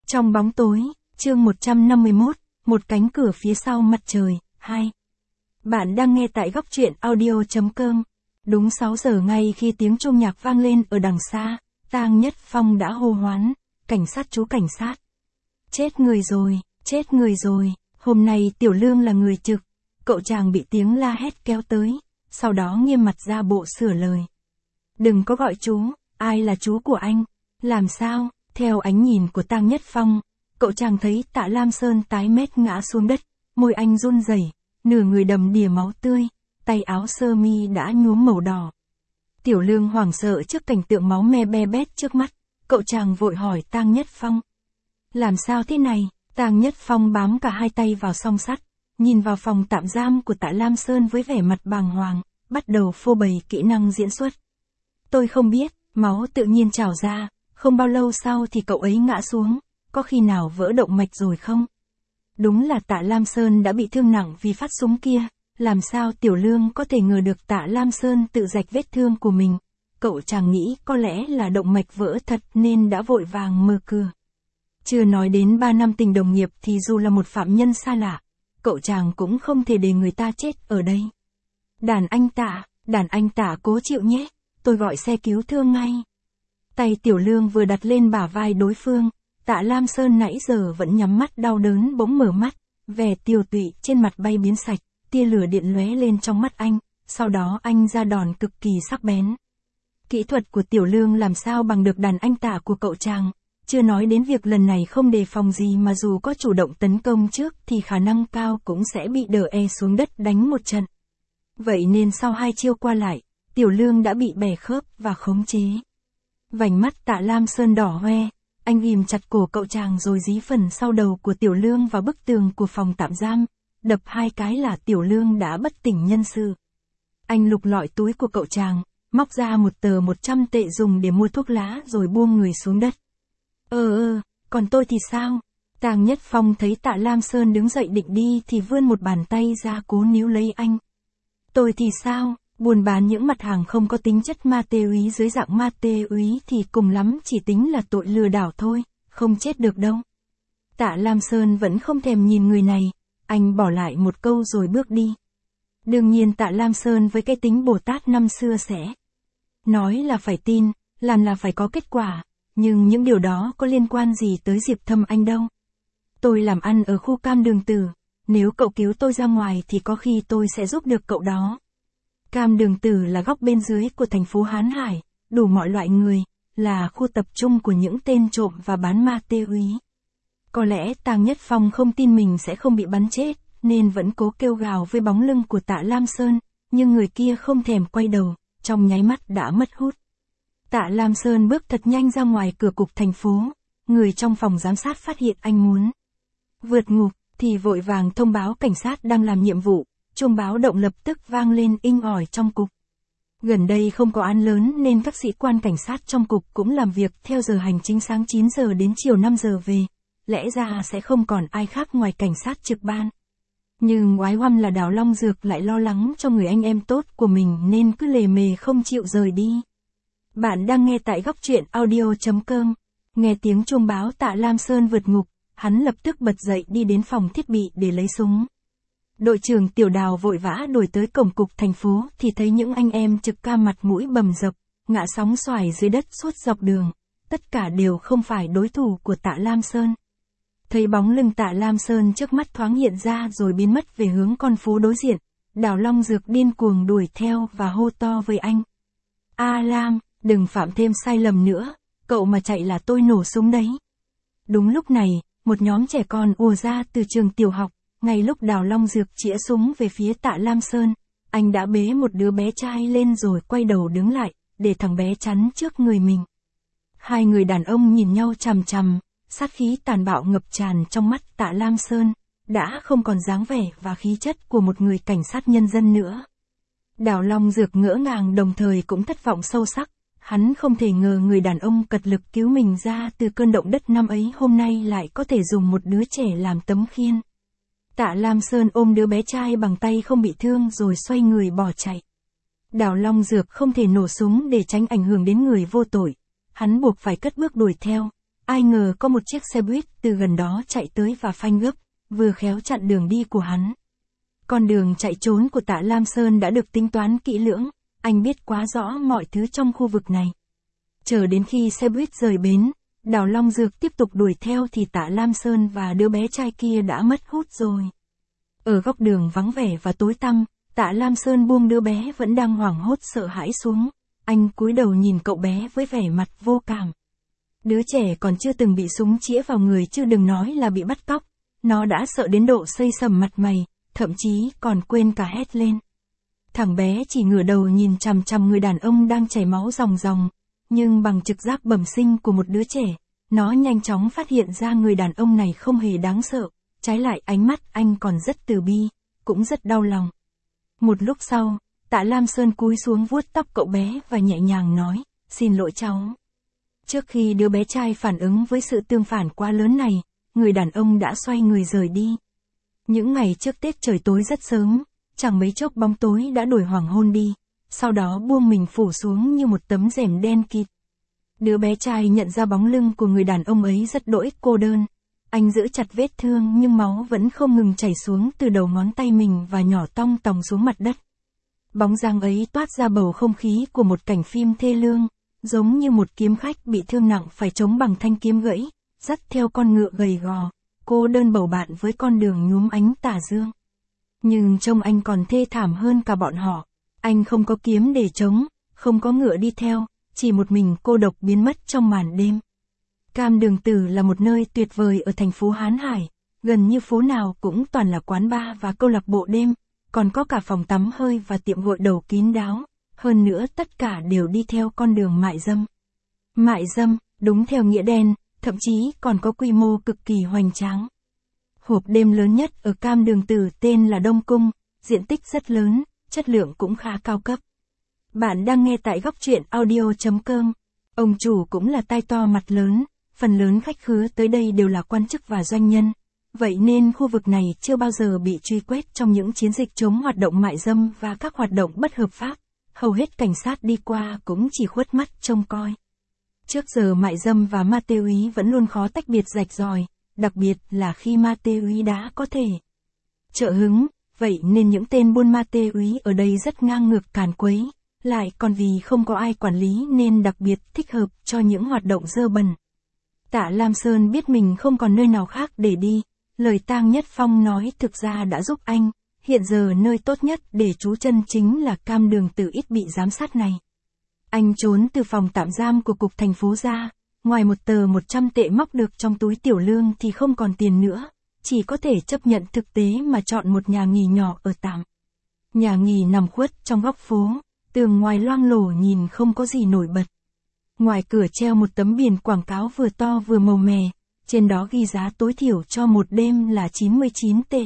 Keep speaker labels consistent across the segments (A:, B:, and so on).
A: Trong bóng tối, chương 151, một cánh cửa phía sau mặt trời, 2. Bạn đang nghe tại góc truyện audio.com. Đúng 6 giờ ngay khi tiếng chuông nhạc vang lên ở đằng xa, Tang Nhất Phong đã hô hoán, cảnh sát chú cảnh sát. Chết người rồi, hôm nay Tiểu Lương là người trực, cậu chàng bị tiếng la hét kéo tới, sau đó nghiêm mặt ra bộ sửa lời. Đừng có gọi chú, ai là chú của anh, làm sao? Theo ánh nhìn của Tang Nhất Phong, cậu chàng thấy Tạ Lam Sơn tái mét ngã xuống đất, môi anh run rẩy, nửa người đầm đìa máu tươi, tay áo sơ mi đã nhuốm màu đỏ. Tiểu Lương hoảng sợ trước cảnh tượng máu me be bét trước mắt, cậu chàng vội hỏi Tang Nhất Phong. Làm sao thế này? Tang Nhất Phong bám cả hai tay vào song sắt, nhìn vào phòng tạm giam của Tạ Lam Sơn với vẻ mặt bàng hoàng, bắt đầu phô bày kỹ năng diễn xuất. Tôi không biết, máu tự nhiên trào ra. Không bao lâu sau thì cậu ấy ngã xuống, có khi nào vỡ động mạch rồi không? Đúng là Tạ Lam Sơn đã bị thương nặng vì phát súng kia, làm sao Tiểu Lương có thể ngờ được Tạ Lam Sơn tự rạch vết thương của mình. Cậu chàng nghĩ có lẽ là động mạch vỡ thật nên đã vội vàng mở cửa. Chưa nói đến 3 năm tình đồng nghiệp thì dù là một phạm nhân xa lạ, cậu chàng cũng không thể để người ta chết ở đây. Đàn anh Tạ cố chịu nhé, tôi gọi xe cứu thương ngay. Tay Tiểu Lương vừa đặt lên bả vai đối phương, Tạ Lam Sơn nãy giờ vẫn nhắm mắt đau đớn bỗng mở mắt, vẻ tiều tụy trên mặt bay biến sạch, tia lửa điện lóe lên trong mắt anh, sau đó anh ra đòn cực kỳ sắc bén. Kỹ thuật của Tiểu Lương làm sao bằng được đàn anh Tạ của cậu chàng, chưa nói đến việc lần này không đề phòng gì mà dù có chủ động tấn công trước thì khả năng cao cũng sẽ bị đờ xuống đất đánh một trận. Vậy nên sau 2 chiêu qua lại, Tiểu Lương đã bị bẻ khớp và khống chế. Vành mắt Tạ Lam Sơn đỏ hoe, anh ghim chặt cổ cậu chàng rồi dí phần sau đầu của Tiểu Lương vào bức tường của phòng tạm giam, đập 2 cái là Tiểu Lương đã bất tỉnh nhân sự. Anh lục lọi túi của cậu chàng, móc ra một tờ 100 tệ dùng để mua thuốc lá rồi buông người xuống đất. Còn tôi thì sao? Tang Nhất Phong thấy Tạ Lam Sơn đứng dậy định đi thì vươn một bàn tay ra cố níu lấy anh. Tôi thì sao? Buôn bán những mặt hàng không có tính chất ma túy dưới dạng ma túy thì cùng lắm chỉ tính là tội lừa đảo thôi, không chết được đâu. Tạ Lam Sơn vẫn không thèm nhìn người này, anh bỏ lại một câu rồi bước đi. Đương nhiên Tạ Lam Sơn với cái tính Bồ Tát năm xưa sẽ nói là phải tin, làm là phải có kết quả, nhưng những điều đó có liên quan gì tới Diệp Thâm Anh đâu. Tôi làm ăn ở khu Cam Đường Tử, nếu cậu cứu tôi ra ngoài thì có khi tôi sẽ giúp được cậu đó. Cam Đường Tử là góc bên dưới của thành phố Hán Hải, đủ mọi loại người, là khu tập trung của những tên trộm và bán ma túy. Có lẽ Tang Nhất Phong không tin mình sẽ không bị bắn chết, nên vẫn cố kêu gào với bóng lưng của Tạ Lam Sơn, nhưng người kia không thèm quay đầu, trong nháy mắt đã mất hút. Tạ Lam Sơn bước thật nhanh ra ngoài cửa cục thành phố, người trong phòng giám sát phát hiện anh muốn vượt ngục, thì vội vàng thông báo cảnh sát đang làm nhiệm vụ. Chuông báo động lập tức vang lên inh ỏi trong cục. Gần đây không có án lớn nên các sĩ quan cảnh sát trong cục cũng làm việc theo giờ hành chính sáng 9 giờ đến chiều 5 giờ về. Lẽ ra sẽ không còn ai khác ngoài cảnh sát trực ban. Nhưng oái oăm là Đào Long Dược lại lo lắng cho người anh em tốt của mình nên cứ lề mề không chịu rời đi. Bạn đang nghe tại góc truyện audio.com. Nghe tiếng chuông báo Tạ Lam Sơn vượt ngục, hắn lập tức bật dậy đi đến phòng thiết bị để lấy súng. Đội trưởng Tiểu Đào vội vã đuổi tới cổng cục thành phố thì thấy những anh em trực ca mặt mũi bầm dập, ngã sóng xoài dưới đất suốt dọc đường. Tất cả đều không phải đối thủ của Tạ Lam Sơn. Thấy bóng lưng Tạ Lam Sơn trước mắt thoáng hiện ra rồi biến mất về hướng con phố đối diện, Đào Long Dược điên cuồng đuổi theo và hô to với anh. A Lam, đừng phạm thêm sai lầm nữa, cậu mà chạy là tôi nổ súng đấy. Đúng lúc này, một nhóm trẻ con ùa ra từ trường tiểu học. Ngay lúc Đào Long Dược chĩa súng về phía Tạ Lam Sơn, anh đã bế một đứa bé trai lên rồi quay đầu đứng lại, để thằng bé chắn trước người mình. Hai người đàn ông nhìn nhau chằm chằm, sát khí tàn bạo ngập tràn trong mắt Tạ Lam Sơn, đã không còn dáng vẻ và khí chất của một người cảnh sát nhân dân nữa. Đào Long Dược ngỡ ngàng đồng thời cũng thất vọng sâu sắc, hắn không thể ngờ người đàn ông cật lực cứu mình ra từ cơn động đất năm ấy hôm nay lại có thể dùng một đứa trẻ làm tấm khiên. Tạ Lam Sơn ôm đứa bé trai bằng tay không bị thương rồi xoay người bỏ chạy. Đào Long Dược không thể nổ súng để tránh ảnh hưởng đến người vô tội. Hắn buộc phải cất bước đuổi theo. Ai ngờ có một chiếc xe buýt từ gần đó chạy tới và phanh gấp, vừa khéo chặn đường đi của hắn. Con đường chạy trốn của Tạ Lam Sơn đã được tính toán kỹ lưỡng, anh biết quá rõ mọi thứ trong khu vực này. Chờ đến khi xe buýt rời bến, Đào Long Dược tiếp tục đuổi theo thì Tạ Lam Sơn và đứa bé trai kia đã mất hút rồi. Ở góc đường vắng vẻ và tối tăm, Tạ Lam Sơn buông đứa bé vẫn đang hoảng hốt sợ hãi xuống. Anh cúi đầu nhìn cậu bé với vẻ mặt vô cảm. Đứa trẻ còn chưa từng bị súng chĩa vào người chứ đừng nói là bị bắt cóc. Nó đã sợ đến độ xây sầm mặt mày, thậm chí còn quên cả hét lên. Thằng bé chỉ ngửa đầu nhìn chằm chằm người đàn ông đang chảy máu ròng ròng, nhưng bằng trực giác bẩm sinh của một đứa trẻ, nó nhanh chóng phát hiện ra người đàn ông này không hề đáng sợ, trái lại ánh mắt anh còn rất từ bi, cũng rất đau lòng. Một lúc sau, Tạ Lam Sơn cúi xuống vuốt tóc cậu bé và nhẹ nhàng nói, xin lỗi cháu. Trước khi đứa bé trai phản ứng với sự tương phản quá lớn này, người đàn ông đã xoay người rời đi. Những ngày trước Tết trời tối rất sớm, chẳng mấy chốc bóng tối đã đuổi hoàng hôn đi, sau đó buông mình phủ xuống như một tấm rèm đen kịt. Đứa bé trai nhận ra bóng lưng của người đàn ông ấy rất đỗi cô đơn. Anh giữ chặt vết thương nhưng máu vẫn không ngừng chảy xuống từ đầu ngón tay mình và nhỏ tong tòng xuống mặt đất. Bóng dáng ấy toát ra bầu không khí của một cảnh phim thê lương, giống như một kiếm khách bị thương nặng phải chống bằng thanh kiếm gãy, dắt theo con ngựa gầy gò, cô đơn bầu bạn với con đường nhuốm ánh tà dương. Nhưng trông anh còn thê thảm hơn cả bọn họ. Anh không có kiếm để chống, không có ngựa đi theo, chỉ một mình cô độc biến mất trong màn đêm. Cam Đường Tử là một nơi tuyệt vời ở thành phố Hán Hải, gần như phố nào cũng toàn là quán bar và câu lạc bộ đêm, còn có cả phòng tắm hơi và tiệm gội đầu kín đáo, hơn nữa tất cả đều đi theo con đường mại dâm. Mại dâm, đúng theo nghĩa đen, thậm chí còn có quy mô cực kỳ hoành tráng. Hộp đêm lớn nhất ở Cam Đường Tử tên là Đông Cung, diện tích rất lớn, chất lượng cũng khá cao cấp. Bạn đang nghe tại góc truyện audio.com. Ông chủ cũng là tai to mặt lớn, phần lớn khách khứa tới đây đều là quan chức và doanh nhân. Vậy nên khu vực này chưa bao giờ bị truy quét trong những chiến dịch chống hoạt động mại dâm và các hoạt động bất hợp pháp. Hầu hết cảnh sát đi qua cũng chỉ khuất mắt trông coi. Trước giờ mại dâm và ma túy vẫn luôn khó tách biệt rạch ròi, đặc biệt là khi ma túy đã có thể trợ hứng, vậy nên những tên buôn ma túy ở đây rất ngang ngược càn quấy, lại còn vì không có ai quản lý nên đặc biệt thích hợp cho những hoạt động dơ bẩn. Tạ Lam Sơn biết mình không còn nơi nào khác để đi, lời Tang Nhất Phong nói thực ra đã giúp anh, hiện giờ nơi tốt nhất để trú chân chính là Cam Đường Tử ít bị giám sát này. Anh trốn từ phòng tạm giam của cục thành phố ra, ngoài một tờ 100 tệ móc được trong túi tiểu lương thì không còn tiền nữa, chỉ có thể chấp nhận thực tế mà chọn một nhà nghỉ nhỏ ở tạm. Nhà nghỉ nằm khuất trong góc phố, tường ngoài loang lổ nhìn không có gì nổi bật. Ngoài cửa treo một tấm biển quảng cáo vừa to vừa màu mè, trên đó ghi giá tối thiểu cho một đêm là 99 tệ.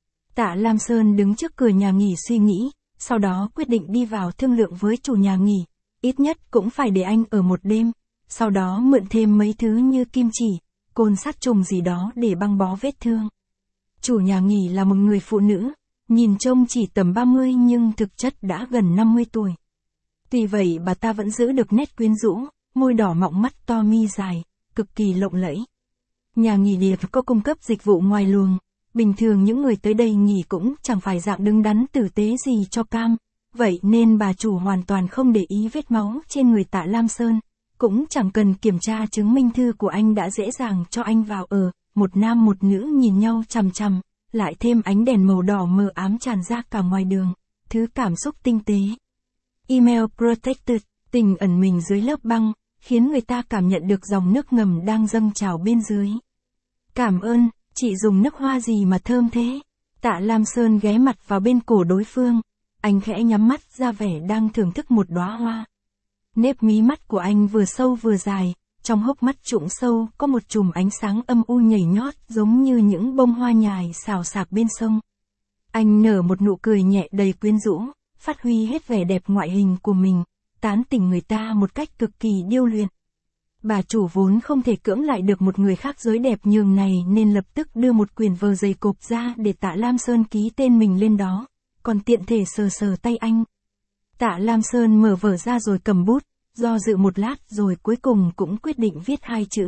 A: Tạ Lam Sơn đứng trước cửa nhà nghỉ suy nghĩ, sau đó quyết định đi vào thương lượng với chủ nhà nghỉ, ít nhất cũng phải để anh ở một đêm, sau đó mượn thêm mấy thứ như kim chỉ, côn sát trùng gì đó để băng bó vết thương. Chủ nhà nghỉ là một người phụ nữ, nhìn trông chỉ tầm 30 nhưng thực chất đã gần 50 tuổi. Tuy vậy bà ta vẫn giữ được nét quyến rũ, môi đỏ mọng mắt to mi dài, cực kỳ lộng lẫy. Nhà nghỉ Điệp có cung cấp dịch vụ ngoài luồng, bình thường những người tới đây nghỉ cũng chẳng phải dạng đứng đắn tử tế gì cho cam, vậy nên bà chủ hoàn toàn không để ý vết máu trên người Tạ Lam Sơn, cũng chẳng cần kiểm tra chứng minh thư của anh đã dễ dàng cho anh vào ở, một nam một nữ nhìn nhau chằm chằm, lại thêm ánh đèn màu đỏ mờ ám tràn ra cả ngoài đường, thứ cảm xúc tinh tế. Email Protected, tình ẩn mình dưới lớp băng, khiến người ta cảm nhận được dòng nước ngầm đang dâng trào bên dưới. Cảm ơn, chị dùng nước hoa gì mà thơm thế? Tạ Lam Sơn ghé mặt vào bên cổ đối phương, anh khẽ nhắm mắt ra vẻ đang thưởng thức một đóa hoa. Nếp mí mắt của anh vừa sâu vừa dài, trong hốc mắt trũng sâu có một chùm ánh sáng âm u nhảy nhót giống như những bông hoa nhài xào xạc bên sông. Anh nở một nụ cười nhẹ đầy quyến rũ, phát huy hết vẻ đẹp ngoại hình của mình, tán tỉnh người ta một cách cực kỳ điêu luyện. Bà chủ vốn không thể cưỡng lại được một người khác giới đẹp nhường này nên lập tức đưa một quyển vở dày cộp ra để Tạ Lam Sơn ký tên mình lên đó, còn tiện thể sờ sờ tay anh. Tạ Lam Sơn mở vở ra rồi cầm bút, do dự một lát rồi cuối cùng cũng quyết định viết hai chữ,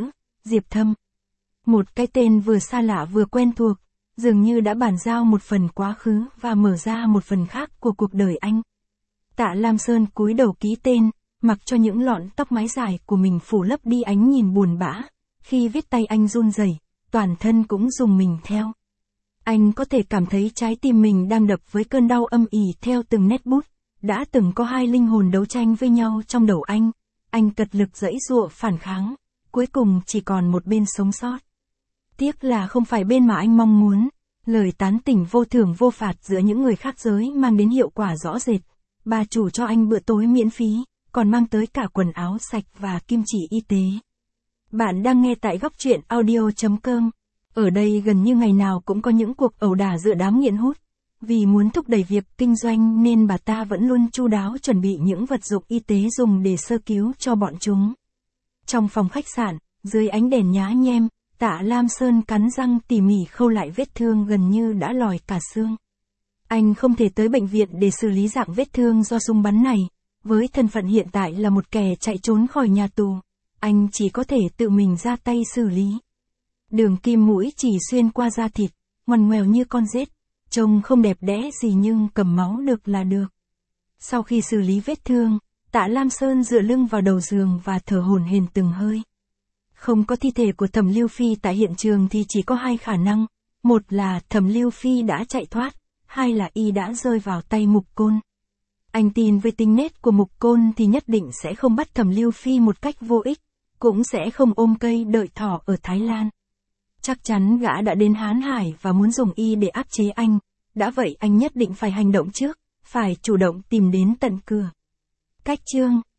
A: Diệp Thâm. Một cái tên vừa xa lạ vừa quen thuộc, dường như đã bàn giao một phần quá khứ và mở ra một phần khác của cuộc đời anh. Tạ Lam Sơn cúi đầu ký tên, mặc cho những lọn tóc mái dài của mình phủ lấp đi ánh nhìn buồn bã. Khi viết tay anh run rẩy, toàn thân cũng rùng mình theo. Anh có thể cảm thấy trái tim mình đang đập với cơn đau âm ỉ theo từng nét bút. Đã từng có hai linh hồn đấu tranh với nhau trong đầu anh cật lực giãy giụa phản kháng, cuối cùng chỉ còn một bên sống sót. Tiếc là không phải bên mà anh mong muốn. Lời tán tỉnh vô thưởng vô phạt giữa những người khác giới mang đến hiệu quả rõ rệt. Bà chủ cho anh bữa tối miễn phí, còn mang tới cả quần áo sạch và kim chỉ y tế. Bạn đang nghe tại góc truyện audio.com. Ở đây gần như ngày nào cũng có những cuộc ẩu đả giữa đám nghiện hút. Vì muốn thúc đẩy việc kinh doanh nên bà ta vẫn luôn chu đáo chuẩn bị những vật dụng y tế dùng để sơ cứu cho bọn chúng. Trong phòng khách sạn, dưới ánh đèn nhá nhem, Tạ Lam Sơn cắn răng tỉ mỉ khâu lại vết thương gần như đã lòi cả xương. Anh không thể tới bệnh viện để xử lý dạng vết thương do súng bắn này. Với thân phận hiện tại là một kẻ chạy trốn khỏi nhà tù, anh chỉ có thể tự mình ra tay xử lý. Đường kim mũi chỉ xuyên qua da thịt, ngoằn ngoèo như con rết. Trông không đẹp đẽ gì nhưng cầm máu được là được. Sau khi xử lý vết thương, Tạ Lam Sơn dựa lưng vào đầu giường và thở hổn hển từng hơi. Không có thi thể của Thẩm Lưu Phi tại hiện trường thì chỉ có hai khả năng. Một là Thẩm Lưu Phi đã chạy thoát, hai là y đã rơi vào tay Mục Côn. Anh tin với tính nết của Mục Côn thì nhất định sẽ không bắt Thẩm Lưu Phi một cách vô ích, cũng sẽ không ôm cây đợi thỏ ở Thái Lan. Chắc chắn gã đã đến Hán Hải và muốn dùng y để áp chế anh. Đã vậy anh nhất định phải hành động trước, phải chủ động tìm đến tận cửa. Cách chương